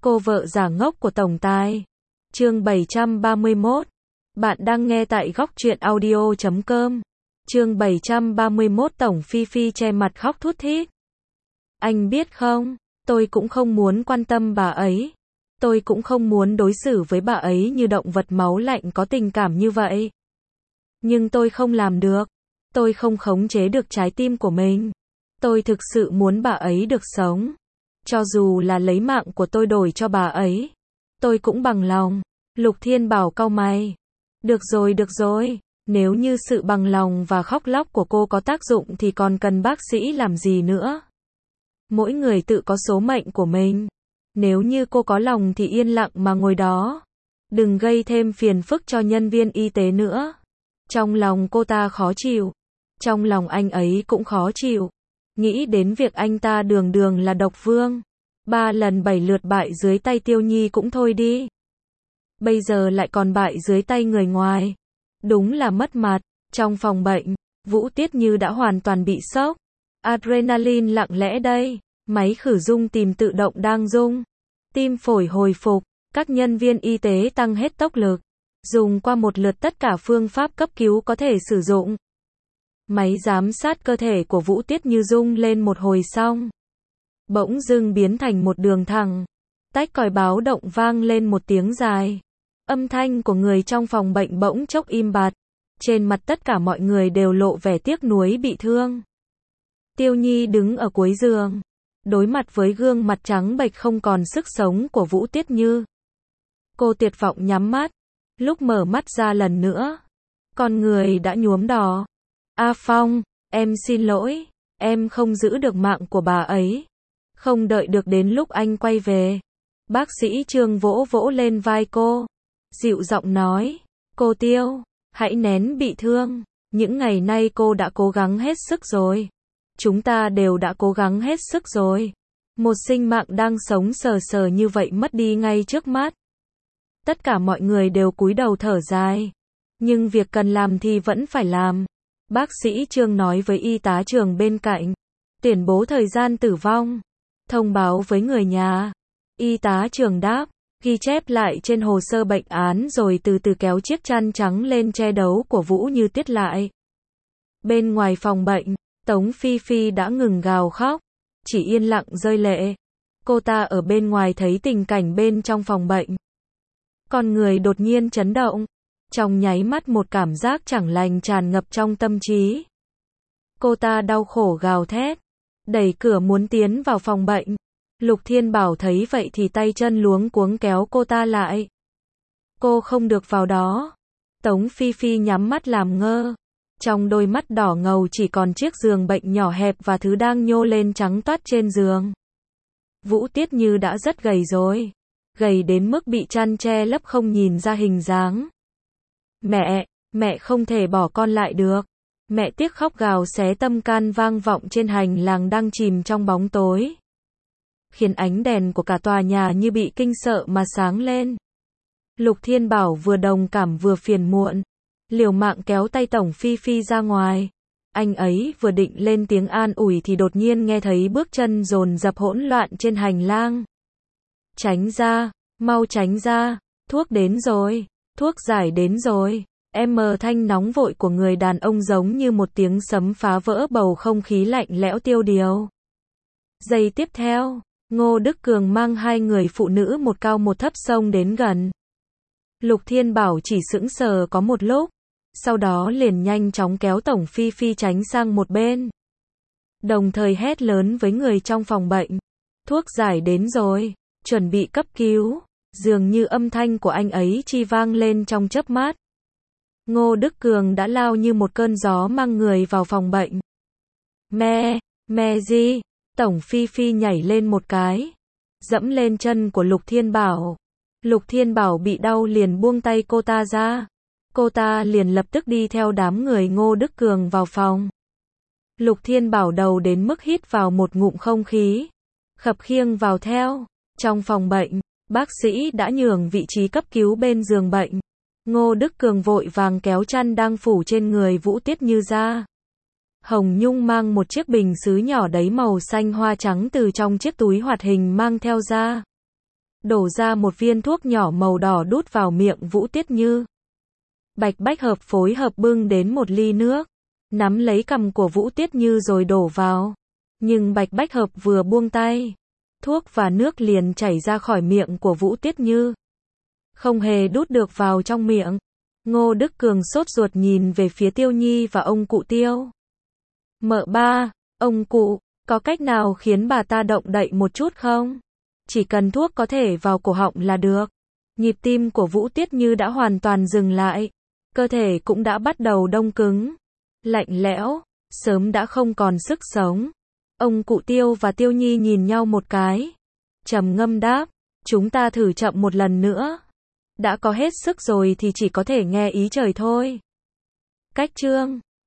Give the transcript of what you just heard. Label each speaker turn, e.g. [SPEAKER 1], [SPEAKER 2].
[SPEAKER 1] Cô vợ giả ngốc của tổng tài. Chương 731. Bạn đang nghe tại góc truyện audio.com. Chương 731. Tổng Phi Phi che mặt khóc thút thít. Anh biết không, tôi cũng không muốn quan tâm bà ấy. Tôi cũng không muốn đối xử với bà ấy như động vật máu lạnh có tình cảm như vậy. Nhưng tôi không làm được. Tôi không khống chế được trái tim của mình. Tôi thực sự muốn bà ấy được sống. Cho dù là lấy mạng của tôi đổi cho bà ấy, tôi cũng bằng lòng. Lục Thiên Bảo cau mày. Được rồi. Nếu như sự bằng lòng và khóc lóc của cô có tác dụng thì còn cần bác sĩ làm gì nữa. Mỗi người tự có số mệnh của mình. Nếu như cô có lòng thì yên lặng mà ngồi đó. Đừng gây thêm phiền phức cho nhân viên y tế nữa. Trong lòng cô ta khó chịu. Trong lòng anh ấy cũng khó chịu. Nghĩ đến việc anh ta đường đường là độc vương. 3 lần 7 lượt bại dưới tay Tiêu Nhi cũng thôi đi. Bây giờ lại còn bại dưới tay người ngoài. Đúng là mất mặt. Trong phòng bệnh, Vũ Tiết Như đã hoàn toàn bị sốc. Adrenaline lặng lẽ đây. Máy khử rung tìm tự động đang rung. Tim phổi hồi phục. Các nhân viên y tế tăng hết tốc lực. Dùng qua một lượt tất cả phương pháp cấp cứu có thể sử dụng. Máy giám sát cơ thể của Vũ Tiết Như rung lên một hồi xong. Bỗng dưng biến thành một đường thẳng. Tách còi báo động vang lên một tiếng dài. Âm thanh của người trong phòng bệnh bỗng chốc im bặt. Trên mặt tất cả mọi người đều lộ vẻ tiếc nuối bị thương. Tiêu Nhi đứng ở cuối giường. Đối mặt với gương mặt trắng bệch không còn sức sống của Vũ Tiết Như. Cô tuyệt vọng nhắm mắt. Lúc mở mắt ra lần nữa, con người đã nhuốm đỏ. A Phong, em xin lỗi, em không giữ được mạng của bà ấy. Không đợi được đến lúc anh quay về. Bác sĩ Trương vỗ vỗ lên vai cô. Dịu giọng nói, cô Tiêu, hãy nén bị thương. Những ngày nay cô đã cố gắng hết sức rồi. Chúng ta đều đã cố gắng hết sức rồi. Một sinh mạng đang sống sờ sờ như vậy mất đi ngay trước mắt. Tất cả mọi người đều cúi đầu thở dài. Nhưng việc cần làm thì vẫn phải làm. Bác sĩ Trương nói với y tá Trường bên cạnh. Tuyên bố thời gian tử vong. Thông báo với người nhà. Y tá Trường đáp. Ghi chép lại trên hồ sơ bệnh án rồi từ từ kéo chiếc chăn trắng lên che đấu của Vũ Như Tiết lại. Bên ngoài phòng bệnh, Tống Phi Phi đã ngừng gào khóc. Chỉ yên lặng rơi lệ. Cô ta ở bên ngoài thấy tình cảnh bên trong phòng bệnh. Con người đột nhiên chấn động. Trong nháy mắt một cảm giác chẳng lành tràn ngập trong tâm trí. Cô ta đau khổ gào thét. Đẩy cửa muốn tiến vào phòng bệnh. Lục Thiên Bảo thấy vậy thì tay chân luống cuống kéo cô ta lại. Cô không được vào đó. Tống Phi Phi nhắm mắt làm ngơ. Trong đôi mắt đỏ ngầu chỉ còn chiếc giường bệnh nhỏ hẹp và thứ đang nhô lên trắng toát trên giường. Vũ Tiết Như đã rất gầy rồi. Gầy đến mức bị chăn che lấp không nhìn ra hình dáng. Mẹ không thể bỏ con lại được. Mẹ tiếc khóc gào xé tâm can vang vọng trên hành lang đang chìm trong bóng tối. Khiến ánh đèn của cả tòa nhà như bị kinh sợ mà sáng lên. Lục Thiên Bảo vừa đồng cảm vừa phiền muộn. Liều mạng kéo tay Tổng Phi Phi ra ngoài. Anh ấy vừa định lên tiếng an ủi thì đột nhiên nghe thấy bước chân dồn dập hỗn loạn trên hành lang. Tránh ra, mau tránh ra, thuốc đến rồi, thuốc giải đến rồi. Thanh nóng vội của người đàn ông giống như một tiếng sấm phá vỡ bầu không khí lạnh lẽo tiêu điều. Giây tiếp theo, Ngô Đức Cường mang 2 người phụ nữ một cao một thấp xông đến gần. Lục Thiên Bảo chỉ sững sờ có một lúc, sau đó liền nhanh chóng kéo Tổng Phi Phi tránh sang một bên. Đồng thời hét lớn với người trong phòng bệnh. Thuốc giải đến rồi, chuẩn bị cấp cứu. Dường như âm thanh của anh ấy chi vang lên trong chớp mắt. Ngô Đức Cường đã lao như một cơn gió mang người vào phòng bệnh. Mẹ gì? Tổng Phi Phi nhảy lên một cái. Dẫm lên chân của Lục Thiên Bảo. Lục Thiên Bảo bị đau liền buông tay cô ta ra. Cô ta liền lập tức đi theo đám người Ngô Đức Cường vào phòng. Lục Thiên Bảo đầu đến mức hít vào một ngụm không khí. Khập khiễng vào theo. Trong phòng bệnh, bác sĩ đã nhường vị trí cấp cứu bên giường bệnh. Ngô Đức Cường vội vàng kéo chăn đang phủ trên người Vũ Tiết Như ra. Hồng Nhung mang một chiếc bình sứ nhỏ đáy màu xanh hoa trắng từ trong chiếc túi hoạt hình mang theo ra. đổ ra một viên thuốc nhỏ màu đỏ đút vào miệng Vũ Tiết Như. Bạch Bách Hợp phối hợp bưng đến một ly nước, nắm lấy cằm của Vũ Tiết Như rồi đổ vào. Nhưng Bạch Bách Hợp vừa buông tay, thuốc và nước liền chảy ra khỏi miệng của Vũ Tiết Như, không hề đút được vào trong miệng. Ngô Đức Cường sốt ruột nhìn về phía Tiêu Nhi và ông cụ Tiêu. Mợ ba, ông cụ, có cách nào khiến bà ta động đậy một chút không? Chỉ cần thuốc có thể vào cổ họng là được. Nhịp tim của Vũ Tiết Như đã hoàn toàn dừng lại, cơ thể cũng đã bắt đầu đông cứng, lạnh lẽo, sớm đã không còn sức sống. Ông cụ Tiêu và Tiêu Nhi nhìn nhau một cái, trầm ngâm đáp, chúng ta thử chậm một lần nữa. Đã có hết sức rồi thì chỉ có thể nghe ý trời thôi. Cách chương